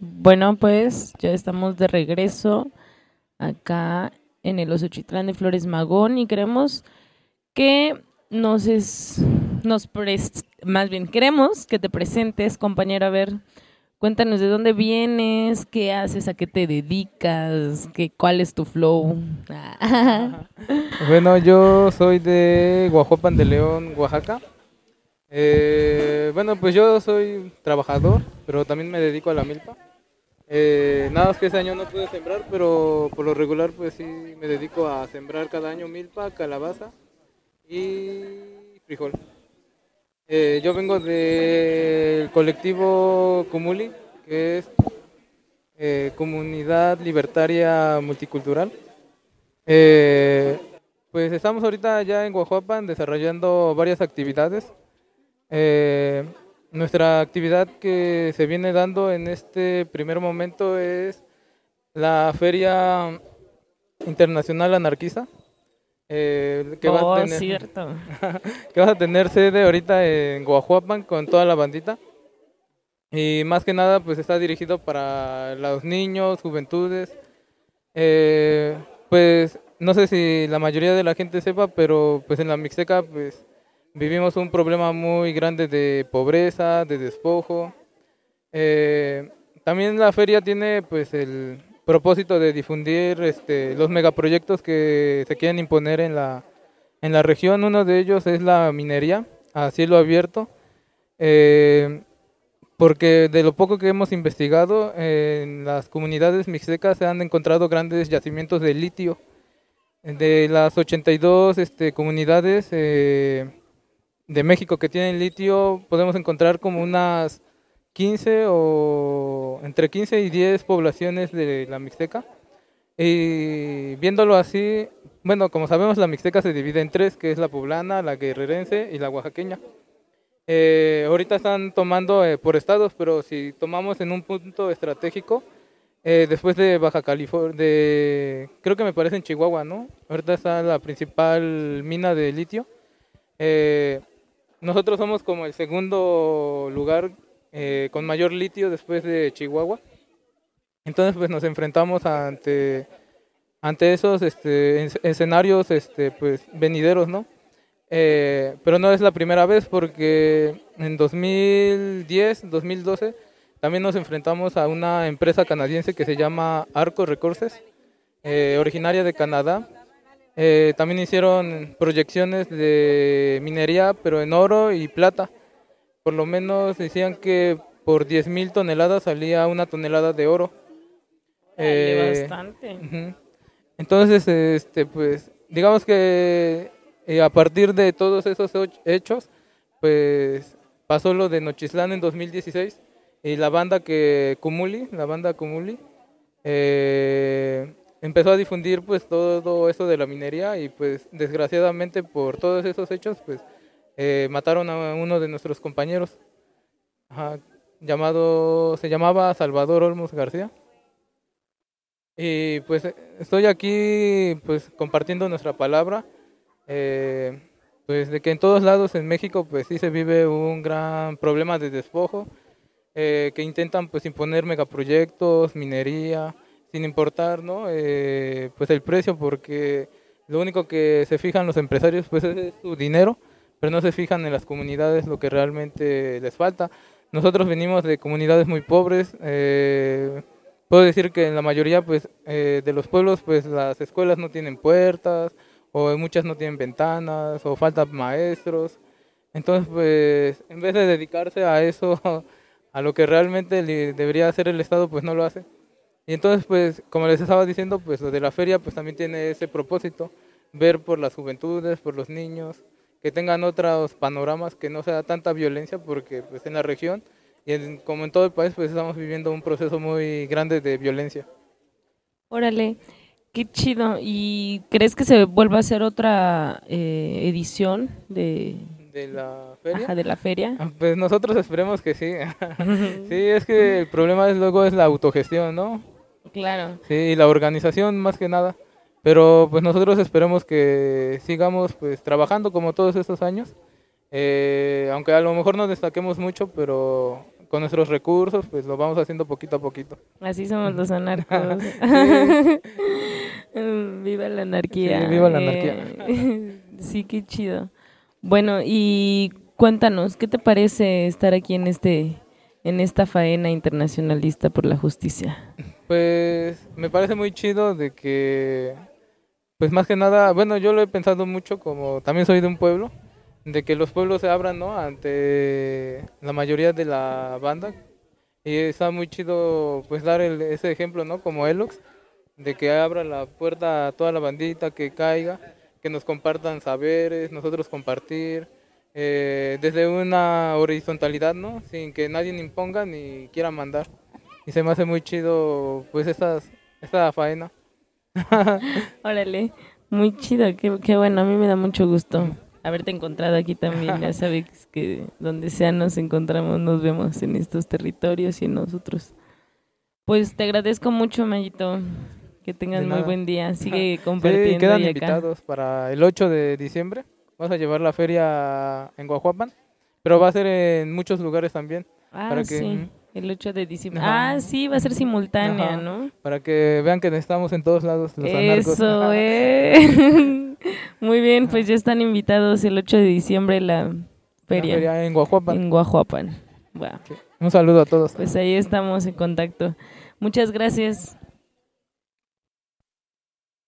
Bueno, pues ya estamos de regreso acá en el Osochitlán de Flores Magón y queremos que nos es, nos pres- más bien queremos que te presentes, compañero. A ver, cuéntanos de dónde vienes, qué haces, a qué te dedicas, cuál es tu flow. Bueno, yo soy de Guajuapan de León, Oaxaca. Bueno, pues yo soy trabajador, pero también me dedico a la milpa. Nada más que ese año no pude sembrar, pero por lo regular pues sí me dedico a sembrar cada año milpa, calabaza y frijol. Yo vengo del colectivo Cumuli, que es Comunidad Libertaria Multicultural. Eh, pues estamos ahorita ya en Guajuapan desarrollando varias actividades. Eh, Nuestra actividad que se viene dando en este primer momento es la Feria Internacional Anarquista, que va a Oh, tener cierto. que va a tener sede ahorita en Guajuapan con toda la bandita. Y más que nada pues está dirigido para los niños, juventudes. Pues no sé si la mayoría de la gente sepa, pero pues en la Mixteca pues vivimos un problema muy grande de pobreza, de despojo. Eh, También la feria tiene pues el propósito de difundir los megaproyectos que se quieren imponer en la región. Uno de ellos es la minería a cielo abierto. Eh, Porque de lo poco que hemos investigado, en las comunidades mixtecas se han encontrado grandes yacimientos de litio. De las 82 comunidades de México que tienen litio, podemos encontrar como unas 15 o entre 15 y 10 poblaciones de la Mixteca. Y viéndolo así, bueno, como sabemos, la Mixteca se divide en tres, que es la poblana, la guerrerense y la oaxaqueña. Ahorita están tomando por estados, pero si tomamos en un punto estratégico, después de Baja California, creo que me parece en Chihuahua, ¿no? Ahorita está la principal mina de litio. Eh, Nosotros somos como el segundo lugar con mayor litio después de Chihuahua. Entonces, pues nos enfrentamos ante esos escenarios pues, venideros, ¿no? Pero no es la primera vez porque en 2010, 2012 también nos enfrentamos a una empresa canadiense que se llama Arco Resources, originaria de Canadá. También hicieron proyecciones de minería, pero en oro y plata. Por lo menos decían que por 10,000 toneladas salía una tonelada de oro. Dale, Eh, bastante. Ujú. Entonces, pues, digamos que a partir de todos esos hechos, pues pasó lo de Nochistlán en 2016 y la banda Cumuli, empezó a difundir pues todo eso de la minería y pues desgraciadamente por todos esos hechos, pues mataron a uno de nuestros compañeros, ajá, se llamaba Salvador Olmos García. Y pues estoy aquí pues compartiendo nuestra palabra, eh, pues de que en todos lados en México pues sí se vive un gran problema de despojo, que intentan pues imponer megaproyectos, minería, sin importar, ¿no? Pues el precio, porque lo único que se fijan los empresarios pues es su dinero, pero no se fijan en las comunidades lo que realmente les falta. Nosotros venimos de comunidades muy pobres. Puedo decir que en la mayoría pues de los pueblos pues las escuelas no tienen puertas o muchas no tienen ventanas o faltan maestros. Entonces pues en vez de dedicarse a eso, a lo que realmente debería hacer el Estado, pues no lo hace. Y entonces pues como les estaba diciendo, pues lo de la feria pues también tiene ese propósito, ver por las juventudes, por los niños, que tengan otros panoramas, que no sea tanta violencia, porque pues en la región como en todo el país, pues estamos viviendo un proceso muy grande de violencia. Órale, qué chido. ¿Y crees que se vuelva a hacer otra edición De la feria, ajá, de la feria? pues nosotros esperemos que sí. Sí, es que el problema luego es la autogestión, ¿no? Claro. Sí, y la organización más que nada. Pero pues nosotros esperemos que sigamos pues trabajando como todos estos años. Aunque a lo mejor no destaquemos mucho, pero con nuestros recursos, pues lo vamos haciendo poquito a poquito. Así somos los anarcos. Viva la anarquía. Sí, viva la anarquía. Sí, qué chido. Bueno, y cuéntanos, ¿qué te parece estar aquí en esta faena internacionalista por la justicia? Pues me parece muy chido de que, pues más que nada, bueno, yo lo he pensado mucho, como también soy de un pueblo, de que los pueblos se abran, ¿no?, ante la mayoría de la banda, y está muy chido pues dar ese ejemplo, ¿no?, como Elox, de que abra la puerta a toda la bandita, que caiga, que nos compartan saberes, nosotros compartir, desde una horizontalidad, ¿no?, sin que nadie imponga ni quiera mandar. Y se me hace muy chido pues esta faena. Órale, muy chido, qué bueno, a mí me da mucho gusto haberte encontrado aquí también. Ya sabes que donde sea nos encontramos, nos vemos en estos territorios y en nosotros. Pues te agradezco mucho, Mayito. Que tengas muy buen día. Sigue compartiendo. Sí, quedan acá invitados para el 8 de diciembre. Vamos a llevar la feria en Guajuapan, pero va a ser en muchos lugares también. Para que, sí, el 8 de diciembre. Ajá. Sí, va a ser simultánea, Ajá. ¿no? Para que vean que estamos en todos lados, los anarcos. Eso, Muy bien, pues ya están invitados el 8 de diciembre la feria. La feria en Guajuapan. En Guajuapan. Wow. Sí. Un saludo a todos. Pues ahí estamos en contacto. Muchas gracias.